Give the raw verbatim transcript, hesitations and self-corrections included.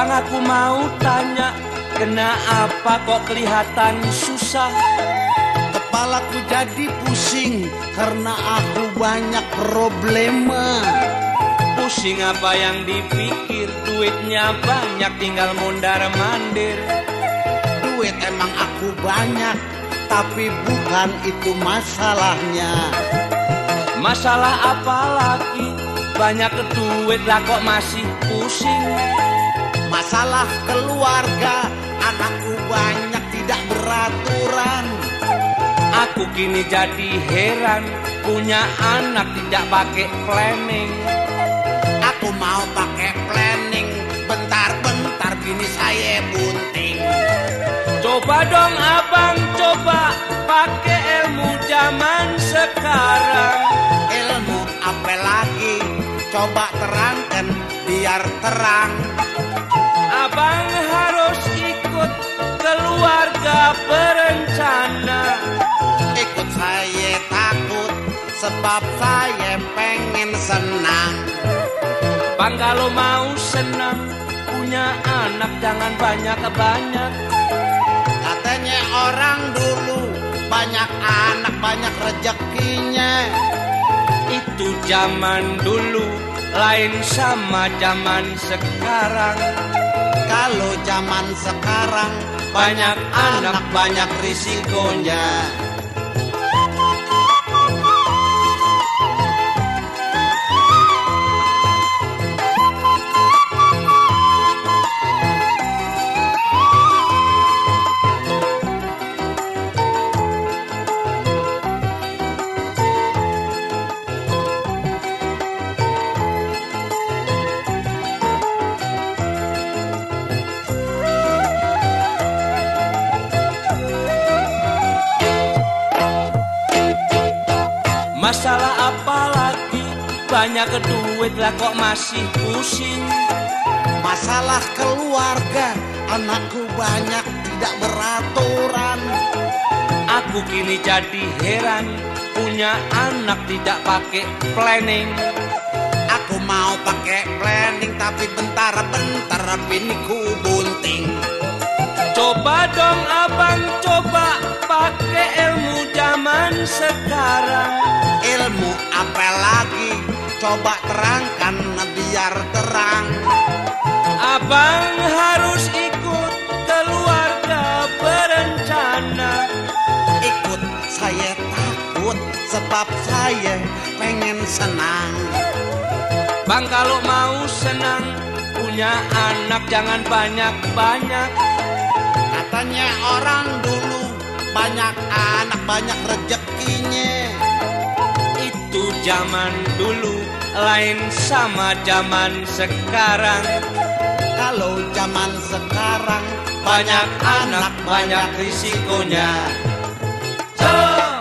Bang, aku mau tanya, kenapa kok kelihatan susah? Kepalaku jadi pusing karena aku banyak problema. Pusing apa yang dipikir? Duitnya banyak tinggal mondar-mandir. Duit emang aku banyak, tapi bukan itu masalahnya. Masalah apa lagi? Banyak duit lah kok masih pusing. Masalah keluarga, anakku banyak tidak beraturan. Aku kini jadi heran, punya anak tidak pakai planning. Aku mau pakai planning, bentar-bentar bini saya bunting. Coba dong abang, coba pakai ilmu zaman sekarang. Ilmu apa lagi? Coba terangkan biar terang. Abang harus ikut keluarga berencana. Ikut saya takut, sebab saya pengen senang. Bang, kalau mau senang, punya anak jangan banyak-banyak. Katanya orang dulu, banyak anak banyak rezekinya. Itu zaman dulu, lain sama zaman sekarang. Kalau zaman sekarang, banyak anak banyak risikonya. Masalah apa lagi? Banyak duit lah kok masih pusing. Masalah keluarga, anakku banyak tidak beraturan. Aku kini jadi heran, punya anak tidak pakai planning. Aku mau pakai planning, tapi bentar-bentar biniku bunting. Coba dong abang, coba pakai ilmu zaman sekarang. Ilmu apa lagi? Coba terangkan biar terang. Abang harus ikut keluarga berencana. Ikut saya takut, sebab saya pengen senang. Bang, kalau mau senang, punya anak jangan banyak-banyak. Katanya orang dulu, banyak anak banyak rezekinya. Itu zaman dulu, lain sama zaman sekarang. Kalau zaman sekarang, Banyak anak, banyak risikonya. So